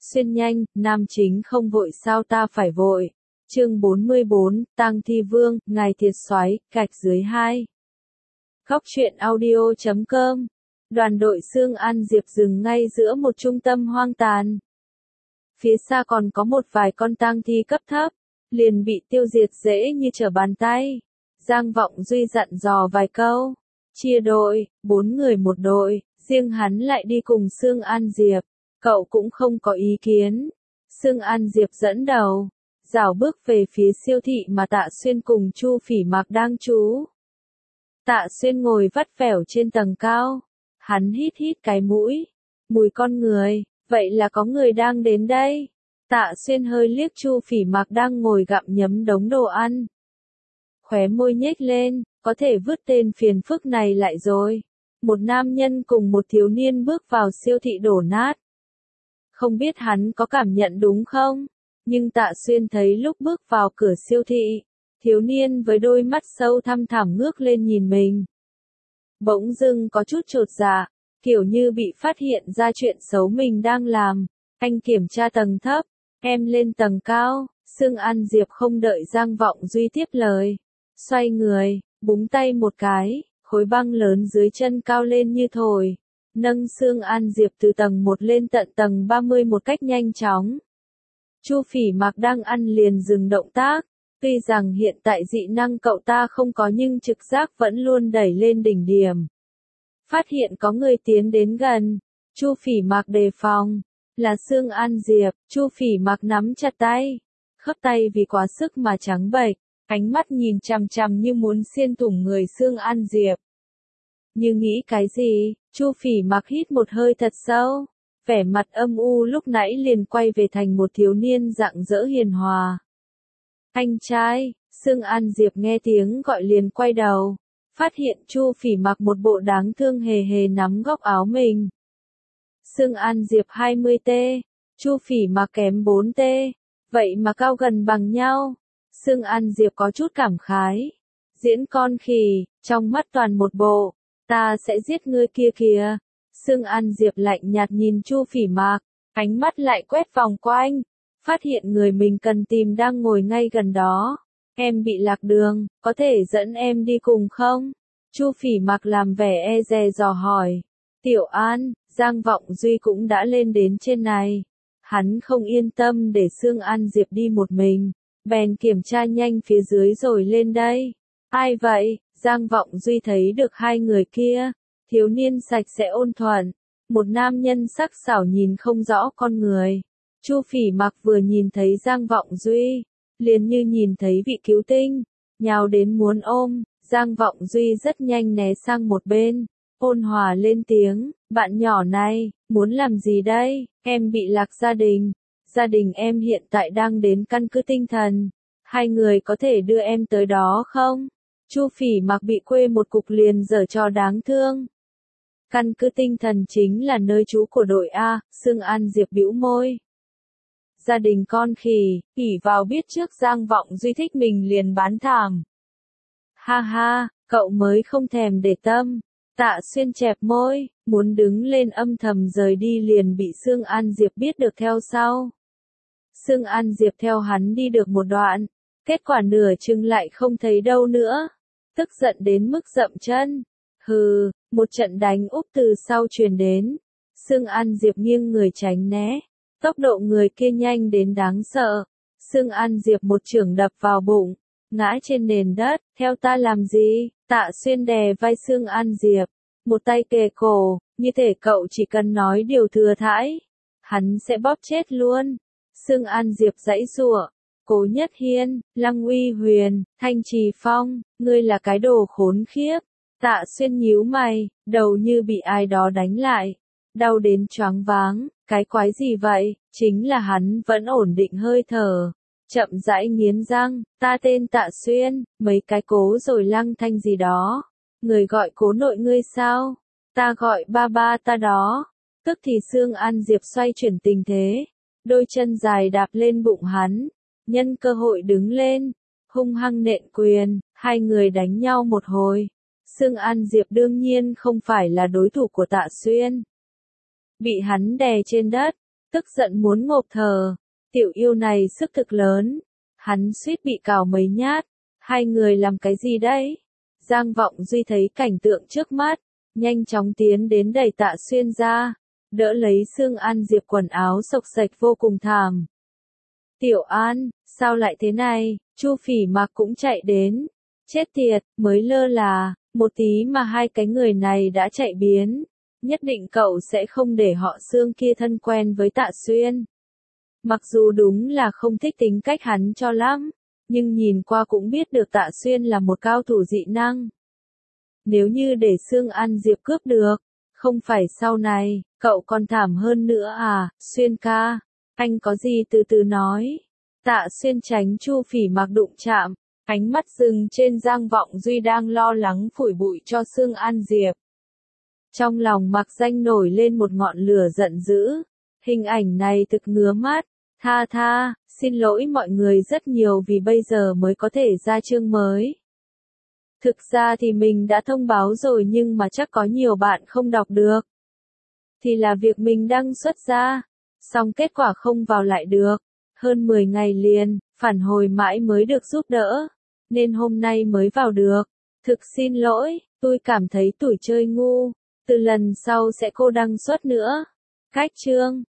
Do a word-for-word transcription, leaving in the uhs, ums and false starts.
Xuyên nhanh, nam chính không vội sao ta phải vội. Chương bốn mươi bốn, Tang Thi Vương, Ngài Thiệt Soái, gạch dưới hai. Góc truyện audio chấm com. Đoàn đội Sương An Diệp dừng ngay giữa một trung tâm hoang tàn. Phía xa còn có một vài con tang thi cấp thấp, liền bị tiêu diệt dễ như trở bàn tay. Giang Vọng Duy dặn dò vài câu, chia đội, bốn người một đội, riêng hắn lại đi cùng Sương An Diệp. Cậu cũng không có ý kiến. Sương An Diệp dẫn đầu, rảo bước về phía siêu thị mà Tạ Xuyên cùng Chu Phỉ Mạc đang trú. Tạ Xuyên ngồi vắt vẻo trên tầng cao, hắn hít hít cái mũi, mùi con người, vậy là có người đang đến đây. Tạ Xuyên hơi liếc Chu Phỉ Mạc đang ngồi gặm nhấm đống đồ ăn. Khóe môi nhếch lên, có thể vứt tên phiền phức này lại rồi. Một nam nhân cùng một thiếu niên bước vào siêu thị đổ nát. Không biết hắn có cảm nhận đúng không? Nhưng Tạ Xuyên thấy lúc bước vào cửa siêu thị, thiếu niên với đôi mắt sâu thăm thẳm ngước lên nhìn mình. Bỗng dưng có chút chột dạ, kiểu như bị phát hiện ra chuyện xấu mình đang làm. Anh kiểm tra tầng thấp, em lên tầng cao. Sương An Diệp không đợi Giang Vọng Duy tiếp lời, xoay người, búng tay một cái, khối băng lớn dưới chân cao lên như thổi, nâng Sương An Diệp từ tầng một lên tận tầng ba mươi một cách nhanh chóng. Chu Phỉ Mạc đang ăn liền dừng động tác, tuy rằng hiện tại dị năng cậu ta không có nhưng trực giác vẫn luôn đẩy lên đỉnh điểm. Phát hiện có người tiến đến gần, Chu Phỉ Mạc đề phòng, là Sương An Diệp. Chu Phỉ Mạc nắm chặt tay, khớp tay vì quá sức mà trắng bệch, ánh mắt nhìn chằm chằm như muốn xiên thủng người Sương An Diệp. Như nghĩ cái gì, Chu Phỉ Mạc hít một hơi thật sâu, vẻ mặt âm u lúc nãy liền quay về thành một thiếu niên rạng rỡ hiền hòa. Anh trai. Sương An Diệp nghe tiếng gọi liền quay đầu, phát hiện Chu Phỉ Mạc một bộ đáng thương hề hề nắm góc áo mình. Sương An Diệp hai mươi tê, Chu Phỉ Mạc kém bốn tê, vậy mà cao gần bằng nhau. Sương An Diệp có chút cảm khái, diễn con khỉ, trong mắt toàn một bộ, ta sẽ giết ngươi kia kìa. Sương An Diệp lạnh nhạt nhìn Chu Phỉ Mạc, ánh mắt lại quét vòng quanh, phát hiện người mình cần tìm đang ngồi ngay gần đó. Em bị lạc đường, có thể dẫn em đi cùng không? Chu Phỉ Mạc làm vẻ e dè dò hỏi. Tiểu An, Giang Vọng Duy cũng đã lên đến trên này. Hắn không yên tâm để Sương An Diệp đi một mình, bèn kiểm tra nhanh phía dưới rồi lên đây. Ai vậy? Giang Vọng Duy thấy được hai người kia. Thiếu niên sạch sẽ ôn thuần, một nam nhân sắc sảo nhìn không rõ con người. Chu Phỉ Mạc vừa nhìn thấy Giang Vọng Duy, liền như nhìn thấy vị cứu tinh, nhào đến muốn ôm. Giang Vọng Duy rất nhanh né sang một bên, ôn hòa lên tiếng, bạn nhỏ này, muốn làm gì đây? Em bị lạc gia đình. Gia đình em hiện tại đang đến căn cứ tinh thần. Hai người có thể đưa em tới đó không? Chu Phỉ Mạc bị quê một cục liền giở trò đáng thương. Căn cứ tinh thần chính là nơi trú của đội A. Sương An Diệp bĩu môi. Gia đình con khỉ, ỷ vào biết trước Giang Vọng Duy thích mình liền bán thảm. Ha ha, cậu mới không thèm để tâm. Tạ Xuyên chẹp môi, muốn đứng lên âm thầm rời đi liền bị Sương An Diệp biết được theo sau. Sương An Diệp theo hắn đi được một đoạn, kết quả nửa chừng lại không thấy đâu nữa. Tức giận đến mức dậm chân. Hừ, một trận đánh úp từ sau truyền đến. Sương An Diệp nghiêng người tránh né. Tốc độ người kia nhanh đến đáng sợ. Sương An Diệp một chưởng đập vào bụng, ngã trên nền đất. Theo ta làm gì? Tạ Xuyên đè vai Sương An Diệp, một tay kề cổ, như thể cậu chỉ cần nói điều thừa thãi, hắn sẽ bóp chết luôn. Sương An Diệp giãy giụa. Cố Nhất Hiên, Lăng Uy Huyền, Thanh Trì Phong, ngươi là cái đồ khốn khiếp. Tạ Xuyên nhíu mày, đầu như bị ai đó đánh lại, đau đến choáng váng. Cái quái gì vậy? Chính là hắn vẫn ổn định hơi thở, chậm rãi nghiến răng, ta tên Tạ Xuyên, mấy cái cố rồi Lăng Thanh gì đó. Người gọi cố nội ngươi sao? Ta gọi ba ba ta đó. Tức thì Sương An Diệp xoay chuyển tình thế, đôi chân dài đạp lên bụng hắn, nhân cơ hội đứng lên, hung hăng nện quyền, hai người đánh nhau một hồi. Sương An Diệp đương nhiên không phải là đối thủ của Tạ Xuyên. Bị hắn đè trên đất, tức giận muốn ngộp thở. Tiểu yêu này sức thực lớn, hắn suýt bị cào mấy nhát. Hai người làm cái gì đấy? Giang Vọng Duy thấy cảnh tượng trước mắt, nhanh chóng tiến đến đẩy Tạ Xuyên ra, đỡ lấy Sương An Diệp quần áo xộc xệch vô cùng thảm. Tiểu An, sao lại thế này? Chu Phỉ Mặc cũng chạy đến. Chết tiệt, mới lơ là, một tí mà hai cái người này đã chạy biến. Nhất định cậu sẽ không để họ Sương kia thân quen với Tạ Xuyên. Mặc dù đúng là không thích tính cách hắn cho lắm, nhưng nhìn qua cũng biết được Tạ Xuyên là một cao thủ dị năng. Nếu như để Sương An Diệp cướp được, không phải sau này, cậu còn thảm hơn nữa à, Xuyên ca, anh có gì từ từ nói. Tạ Xuyên tránh Chu Phỉ Mặc đụng chạm, ánh mắt dừng trên Giang Vọng Duy đang lo lắng phủi bụi cho Sương An Diệp. Trong lòng Mặc Danh nổi lên một ngọn lửa giận dữ, hình ảnh này thực ngứa mắt. Tha tha, xin lỗi mọi người rất nhiều vì bây giờ mới có thể ra chương mới. Thực ra thì mình đã thông báo rồi nhưng mà chắc có nhiều bạn không đọc được. Thì là việc mình đăng xuất ra, xong kết quả không vào lại được. Hơn mười ngày liền, phản hồi mãi mới được giúp đỡ, nên hôm nay mới vào được. Thực xin lỗi, tôi cảm thấy tuổi chơi ngu, từ lần sau sẽ cô đăng xuất nữa. Cách chương